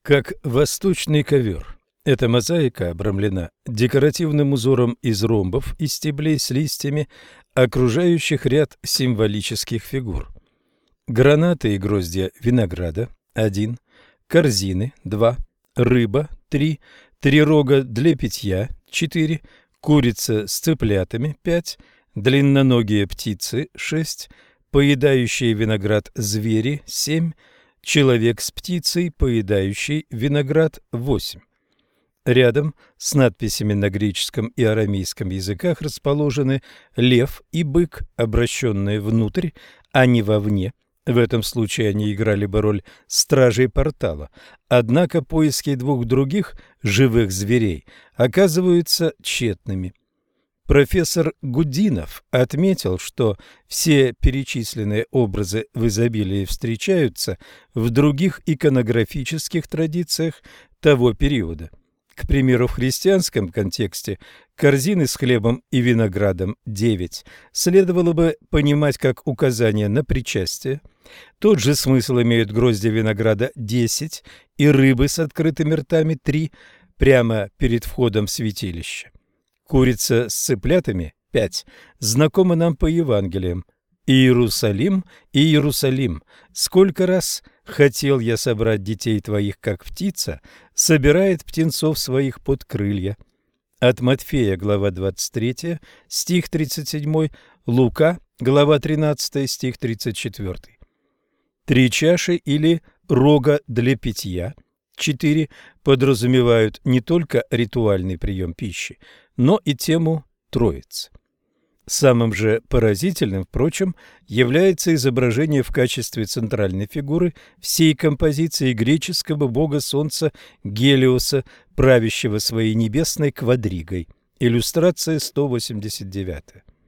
как восточный ковер. Эта мозаика обрамлена декоративным узором из ромбов и стеблей с листьями, окружающих ряд символических фигур. Гранаты и гроздья винограда – 1, корзины – 2, рыба – 3, 3 рога для питья – 4, курица с цыплятами – 5, длинноногие птицы – 6, поедающие виноград звери – 7, человек с птицей, поедающий виноград – 8. Рядом с надписями на греческом и арамейском языках расположены лев и бык, обращенные внутрь, а не вовне. В этом случае они играли бы роль стражей портала. Однако поиски двух других живых зверей оказываются тщетными. Профессор Гудинов отметил, что все перечисленные образы в изобилии встречаются в других иконографических традициях того периода. К примеру, в христианском контексте корзины с хлебом и виноградом 9 следовало бы понимать как указание на причастие. Тот же смысл имеют гроздья винограда 10 и рыбы с открытыми ртами 3 прямо перед входом в святилище. Курица с цыплятами 5 знакома нам по Евангелиям. Иерусалим, Иерусалим, сколько раз хотел я собрать детей твоих, как птица собирает птенцов своих под крылья. От Матфея, глава 23, стих 37, Лука, глава 13, стих 34. 3 чаши или рога для питья, 4, подразумевают не только ритуальный прием пищи, но и тему Троицы. Самым же поразительным, впрочем, является изображение в качестве центральной фигуры всей композиции греческого бога солнца Гелиоса, правящего своей небесной квадригой. Иллюстрация 189.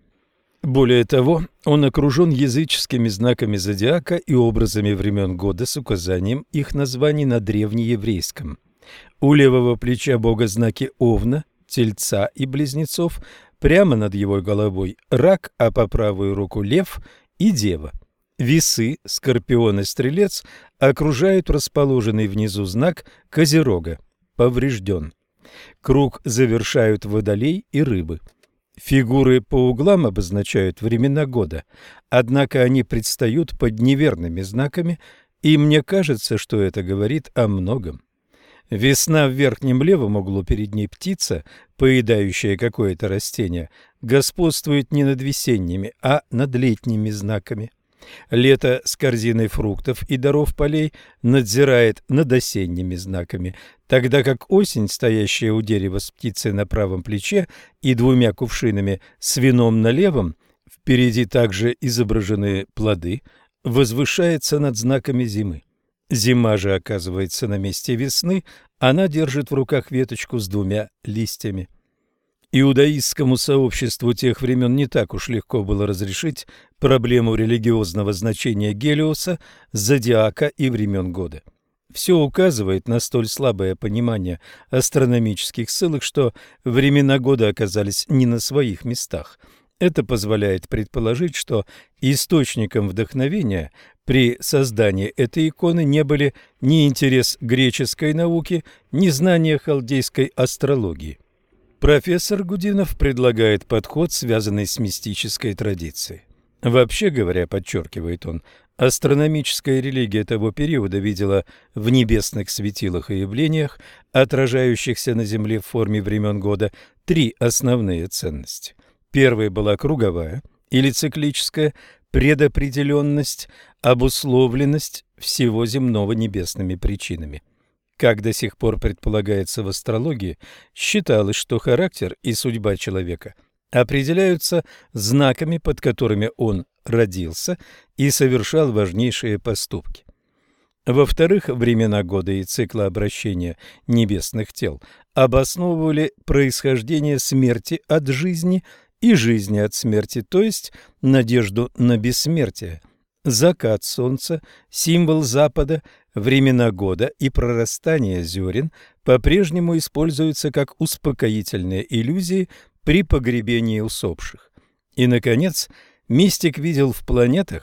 Более того, он окружен языческими знаками зодиака и образами времен года с указанием их названий на древнееврейском. У левого плеча бога знаки Овна, Тельца и Близнецов, прямо над его головой рак, а по правую руку лев и дева. Весы, Скорпион и Стрелец окружают расположенный внизу знак Козерога – поврежден. Круг завершают Водолей и Рыбы. Фигуры по углам обозначают времена года, однако они предстают под неверными знаками, и мне кажется, что это говорит о многом. Весна в верхнем левом углу, перед ней птица, поедающая какое-то растение, господствует не над весенними, а над летними знаками. Лето с корзиной фруктов и даров полей надзирает над осенними знаками, тогда как осень, стоящая у дерева с птицей на правом плече и 2 кувшинами с вином на левом, впереди также изображены плоды, возвышается над знаками зимы. Зима же оказывается на месте весны, она держит в руках веточку с 2 листьями. Иудаистскому сообществу тех времен не так уж легко было разрешить проблему религиозного значения Гелиоса, зодиака и времен года. Все указывает на столь слабое понимание астрономических ссылок, что времена года оказались не на своих местах. Это позволяет предположить, что источником вдохновения при создании этой иконы не были ни интерес к греческой науке, ни знания халдейской астрологии. Профессор Гудинов предлагает подход, связанный с мистической традицией. Вообще говоря, подчеркивает он, астрономическая религия того периода видела в небесных светилах и явлениях, отражающихся на Земле в форме времен года, 3 основные ценности. Первой была круговая или циклическая предопределенность, обусловленность всего земного небесными причинами. Как до сих пор предполагается в астрологии, считалось, что характер и судьба человека определяются знаками, под которыми он родился и совершал важнейшие поступки. Во-вторых, времена года и цикла обращения небесных тел обосновывали происхождение смерти от жизни и жизни от смерти, то есть надежду на бессмертие. Закат солнца, символ запада, времена года и прорастание зерен по-прежнему используются как успокоительные иллюзии при погребении усопших. И, наконец, мистик видел в планетах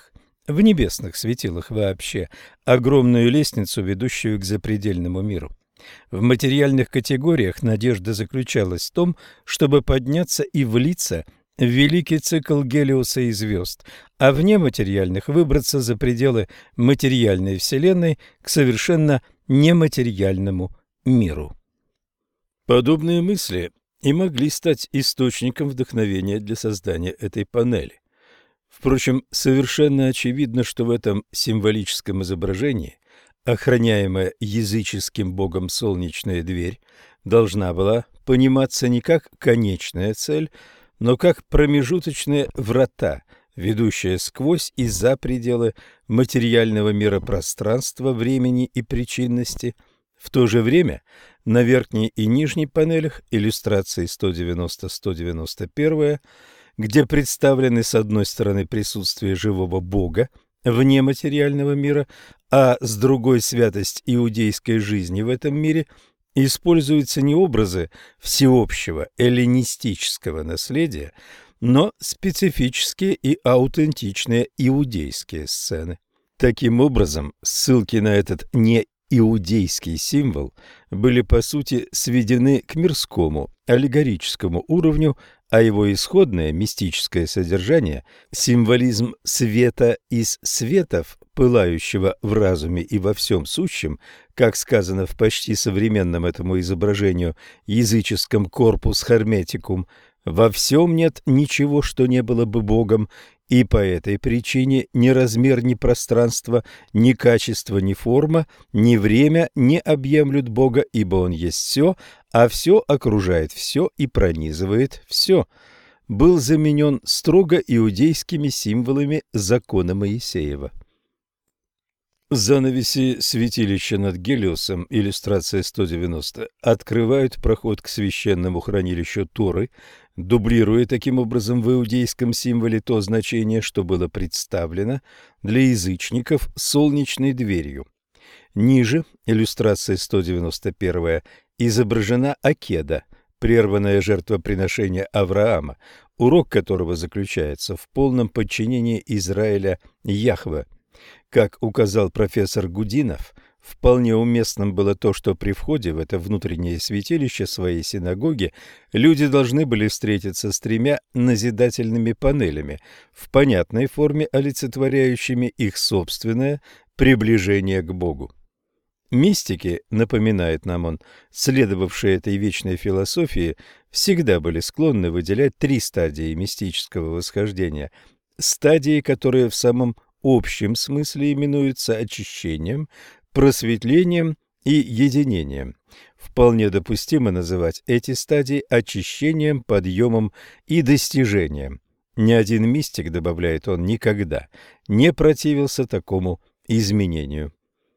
в небесных светилах вообще, огромную лестницу, ведущую к запредельному миру. В материальных категориях надежда заключалась в том, чтобы подняться и влиться в великий цикл Гелиоса и звезд, а в нематериальных выбраться за пределы материальной вселенной к совершенно нематериальному миру. Подобные мысли и могли стать источником вдохновения для создания этой панели. Впрочем, совершенно очевидно, что в этом символическом изображении охраняемая языческим богом солнечная дверь должна была пониматься не как конечная цель, но как промежуточные врата, ведущие сквозь и за пределы материального мира пространства, времени и причинности. В то же время на верхней и нижней панелях иллюстрации 190-191, где представлены с одной стороны присутствие живого Бога вне материального мира, а с другой святость иудейской жизни в этом мире, используются не образы всеобщего эллинистического наследия, но специфические и аутентичные иудейские сцены. Таким образом, ссылки на этот неиудейский символ были по сути сведены к мирскому, аллегорическому уровню, а его исходное мистическое содержание – символизм света из светов, пылающего в разуме и во всем сущем, как сказано в почти современном этому изображению языческом корпус Hermeticum, во всем нет ничего, что не было бы Богом, и по этой причине ни размер, ни пространство, ни качество, ни форма, ни время не объемлют Бога, ибо Он есть все, а все окружает все и пронизывает все, был заменен строго иудейскими символами закона Моисеева. Занавеси святилища над Гелиосом, иллюстрация 190, открывают проход к священному хранилищу Торы, дублируя таким образом в иудейском символе то значение, что было представлено для язычников солнечной дверью. Ниже, иллюстрация 191, изображена Акеда, прерванное жертвоприношение Авраама, урок которого заключается в полном подчинении Израиля Яхве. Как указал профессор Гудинов, вполне уместным было то, что при входе в это внутреннее святилище своей синагоги люди должны были встретиться с тремя назидательными панелями, в понятной форме олицетворяющими их собственное приближение к Богу. Мистики, напоминает нам он, следовавшие этой вечной философии, всегда были склонны выделять три стадии мистического восхождения, стадии, которые в самом общем смысле именуются очищением, просветлением и единением. Вполне допустимо называть эти стадии очищением, подъемом и достижением. Ни один мистик, добавляет он, никогда не противился такому изменению.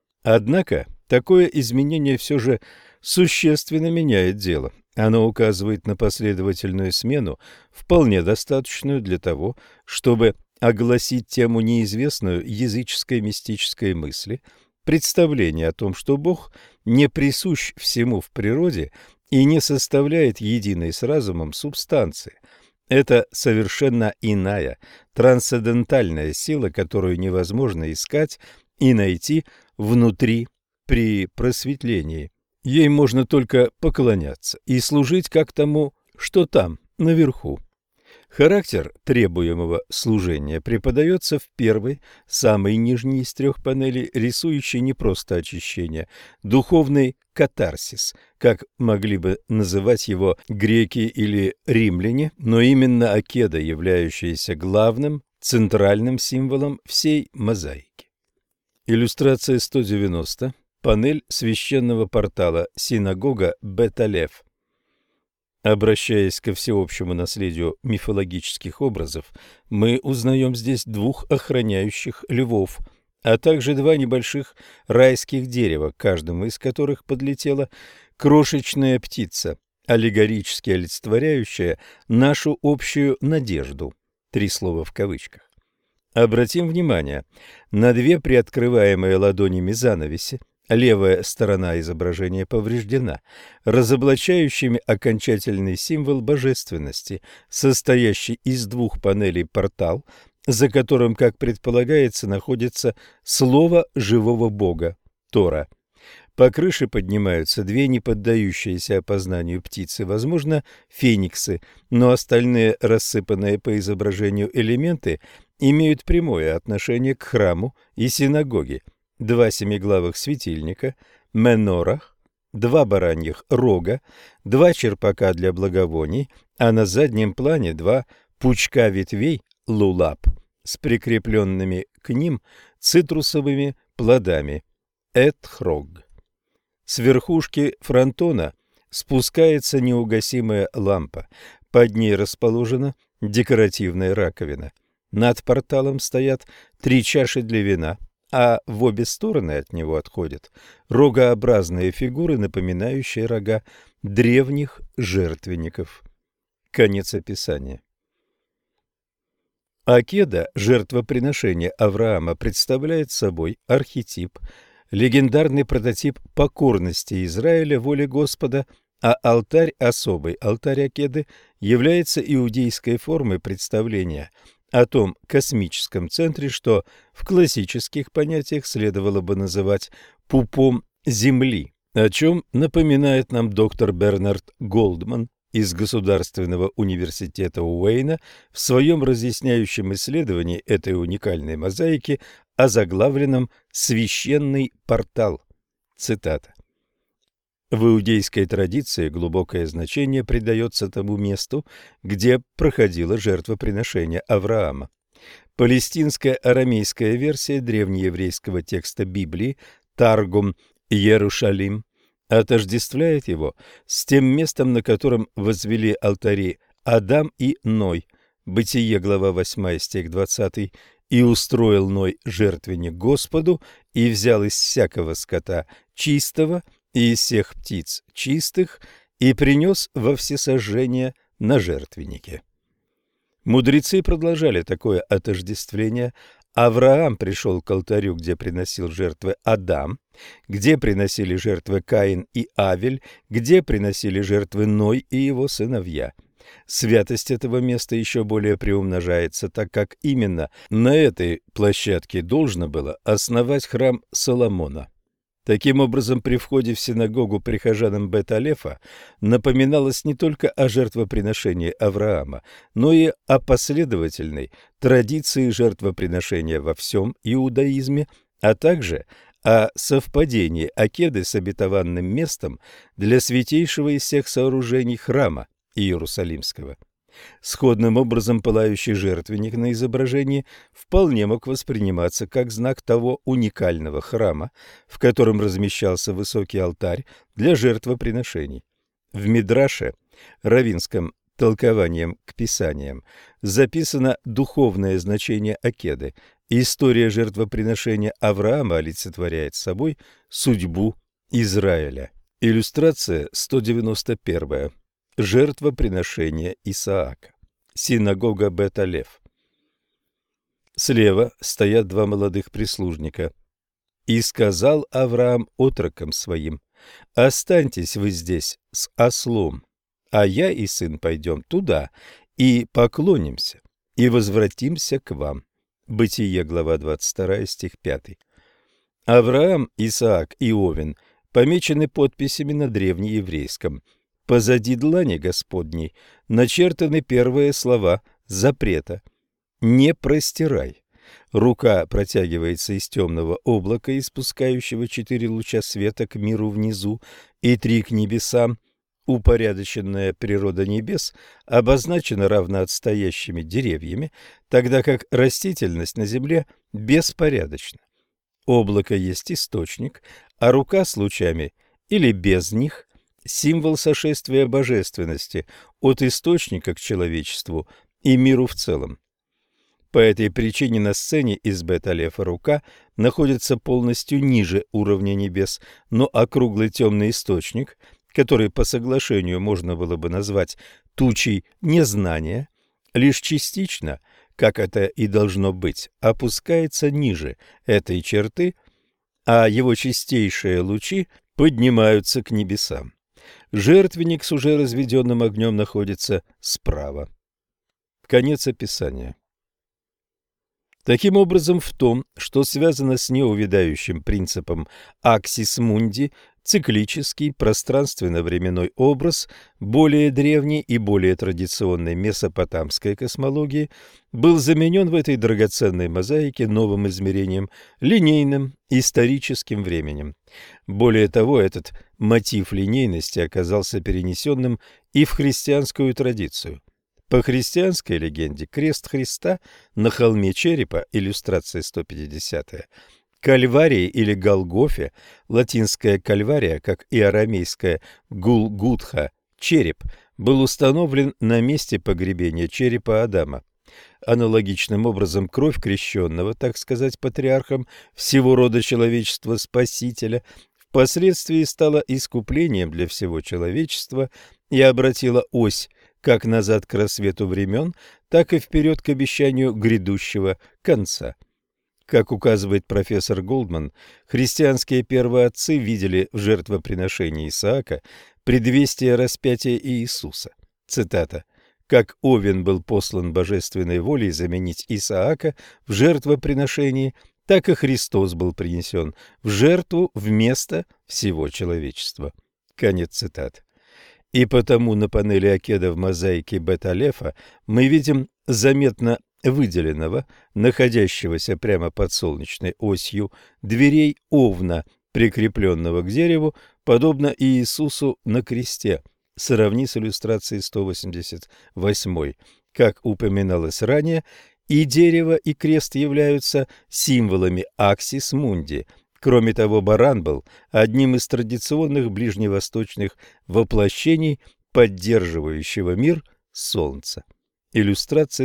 Однако такое изменение все же существенно меняет дело. Оно указывает на последовательную смену, вполне достаточную для того, чтобы огласить тему неизвестную языческой мистической мысли, представление о том, что Бог не присущ всему в природе и не составляет единой с разумом субстанции. Это совершенно иная, трансцендентальная сила, которую невозможно искать и найти внутри при просветлении. Ей можно только поклоняться и служить как тому, что там, наверху. Характер требуемого служения преподается в первой, самой нижней из трех панелей, рисующей не просто очищение, духовный катарсис, как могли бы называть его греки или римляне, но именно Акеда, являющаяся главным, центральным символом всей мозаики. Иллюстрация 190, панель священного портала, синагога Бет-Алеф. Обращаясь ко всеобщему наследию мифологических образов, мы узнаем здесь двух охраняющих львов, а также два небольших райских дерева, к каждому из которых подлетела крошечная птица, аллегорически олицетворяющая нашу общую надежду. Три слова в кавычках. Обратим внимание на две приоткрываемые ладонями занавеси. Левая сторона изображения повреждена, разоблачающими окончательный символ божественности, состоящий из двух панелей портал, за которым, как предполагается, находится слово живого Бога – Тора. По крыше поднимаются две неподдающиеся опознанию птицы, возможно, фениксы, но остальные рассыпанные по изображению элементы имеют прямое отношение к храму и синагоге. Два семиглавых светильника, менорах, два бараньих рога, два черпака для благовоний, а на заднем плане два пучка ветвей лулаб с прикрепленными к ним цитрусовыми плодами этхрог. С верхушки фронтона спускается неугасимая лампа. Под ней расположена декоративная раковина. Над порталом стоят три чаши для вина, а в обе стороны от него отходят рогообразные фигуры, напоминающие рога древних жертвенников. Конец описания. Акеда, жертвоприношение Авраама, представляет собой архетип, легендарный прототип покорности Израиля воле Господа, а алтарь, особый алтарь Акеды, является иудейской формой представления о том космическом центре, что в классических понятиях следовало бы называть пупом Земли, о чем напоминает нам доктор Бернард Голдман из Государственного университета Уэйна в своем разъясняющем исследовании этой уникальной мозаики, озаглавленном «Священный портал». Цитата. В иудейской традиции глубокое значение придается тому месту, где проходило жертвоприношение Авраама. Палестинская арамейская версия древнееврейского текста Библии Таргум Иерушалим отождествляет его с тем местом, на котором возвели алтари Адам и Ной. Бытие, глава 8, стих 20. «И устроил Ной жертвенник Господу, и взял из всякого скота чистого, и из всех птиц чистых, и принес во всесожжение на жертвеннике». Мудрецы продолжали такое отождествление. Авраам пришел к алтарю, где приносил жертвы Адам, где приносили жертвы Каин и Авель, где приносили жертвы Ной и его сыновья. Святость этого места еще более приумножается, так как именно на этой площадке должно было основать храм Соломона. Таким образом, при входе в синагогу прихожанам Бет-Алефа напоминалось не только о жертвоприношении Авраама, но и о последовательной традиции жертвоприношения во всем иудаизме, а также о совпадении Акеды с обетованным местом для святейшего из всех сооружений храма Иерусалимского. Сходным образом пылающий жертвенник на изображении вполне мог восприниматься как знак того уникального храма, в котором размещался высокий алтарь для жертвоприношений. В Мидраше, раввинском толкованием к Писаниям, записано духовное значение Акеды. История жертвоприношения Авраама олицетворяет собой судьбу Израиля. Иллюстрация 191. Жертвоприношение Исаака. Синагога Бет-Алеф. Слева стоят два молодых прислужника. «И сказал Авраам отрокам своим: останьтесь вы здесь с ослом, а я и сын пойдем туда и поклонимся, и возвратимся к вам». Бытие, глава 22, стих 5. Авраам, Исаак и Овен помечены подписями на древнееврейском. Позади длани Господней начертаны первые слова запрета: «Не простирай». Рука протягивается из темного облака, испускающего 4 луча света к миру внизу и 3 к небесам. Упорядоченная природа небес обозначена равноотстоящими деревьями, тогда как растительность на земле беспорядочна. Облако есть источник, а рука с лучами или без них – символ сошествия божественности от источника к человечеству и миру в целом. По этой причине на сцене из Бет-Алефа рука находится полностью ниже уровня небес, но округлый темный источник, который по соглашению можно было бы назвать тучей незнания, лишь частично, как это и должно быть, опускается ниже этой черты, а его чистейшие лучи поднимаются к небесам. Жертвенник с уже разведенным огнем находится справа. Конец описания. Таким образом, в том, что связано с неувядающим принципом аксис мунди, циклический пространственно-временной образ более древней и более традиционной месопотамской космологии был заменен в этой драгоценной мозаике новым измерением, линейным историческим временем. Более того, этот мотив линейности оказался перенесенным и в христианскую традицию. По христианской легенде крест Христа на холме черепа, иллюстрация 150, Кальварии или Голгофе, латинская кальвария, как и арамейская Гулгутха, череп, был установлен на месте погребения черепа Адама. Аналогичным образом кровь крещенного, так сказать, патриархом всего рода человечества Спасителя, впоследствии стала искуплением для всего человечества и обратила ось как назад к рассвету времен, так и вперед к обещанию грядущего конца. Как указывает профессор Голдман, христианские первоотцы видели в жертвоприношении Исаака предвестие распятия Иисуса. Цитата: «Как Овен был послан божественной волей заменить Исаака в жертвоприношении, так и Христос был принесен в жертву вместо всего человечества». Конец цитаты. И потому на панели Акеда в мозаике Бет-Алефа мы видим заметно выделенного, находящегося прямо под солнечной осью, дверей овна, прикрепленного к дереву, подобно Иисусу на кресте. Сравни с иллюстрацией 188. Как упоминалось ранее, и дерево, и крест являются символами аксис мунди. Кроме того, баран был одним из традиционных ближневосточных воплощений поддерживающего мир солнца. Иллюстрация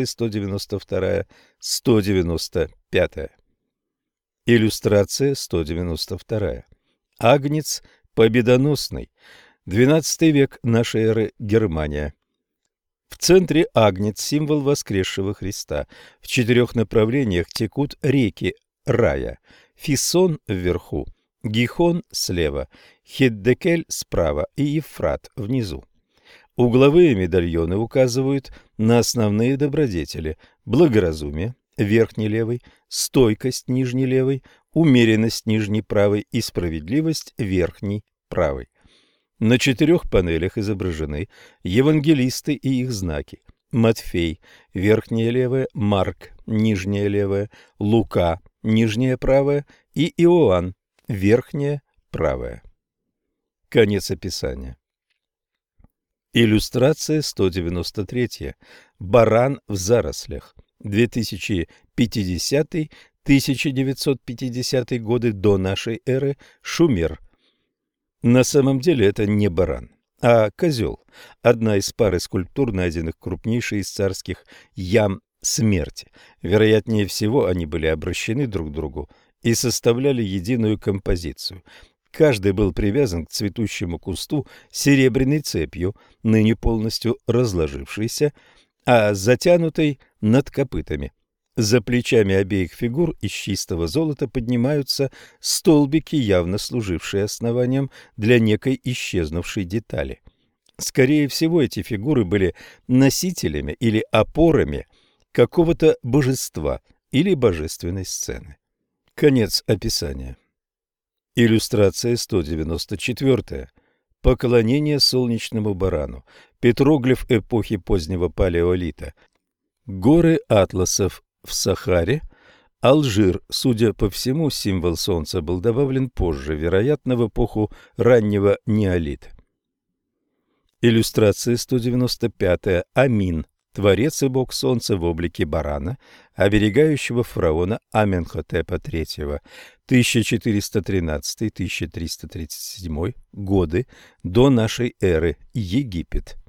192-195. Иллюстрация 192. Агнец победоносный. 12 век нашей эры, Германия. В центре агнец, символ воскресшего Христа. В 4 направлениях текут реки рая. Фисон вверху, Гихон слева, Хиддекель справа и Евфрат внизу. Угловые медальоны указывают на основные добродетели: благоразумие, верхний левый, стойкость, нижний левый, умеренность, нижний правый и справедливость, верхний правый. На 4 панелях изображены евангелисты и их знаки: Матфей, верхняя левая, Марк, нижняя левая, Лука, нижняя правая и Иоанн, верхняя правая. Конец описания. Иллюстрация 193. Баран в зарослях. 2050-1950 годы до нашей эры. Шумер. На самом деле это не баран, а козел. Одна из пары скульптур, найденных крупнейшей из царских ям смерти. Вероятнее всего, они были обращены друг к другу и составляли единую композицию. Каждый был привязан к цветущему кусту серебряной цепью, ныне полностью разложившейся, а затянутой над копытами. За плечами обеих фигур из чистого золота поднимаются столбики, явно служившие основанием для некой исчезнувшей детали. Скорее всего, эти фигуры были носителями или опорами какого-то божества или божественной сцены. Конец описания. Иллюстрация 194. Поклонение солнечному барану. Петроглиф эпохи позднего палеолита. Горы Атласов в Сахаре. Алжир. Судя по всему, символ солнца был добавлен позже, вероятно, в эпоху раннего неолита. Иллюстрация 195. Амин. Творец и бог солнца в облике барана, оберегающего фараона Аменхотепа III, 1413-1337 годы до нашей эры, Египет.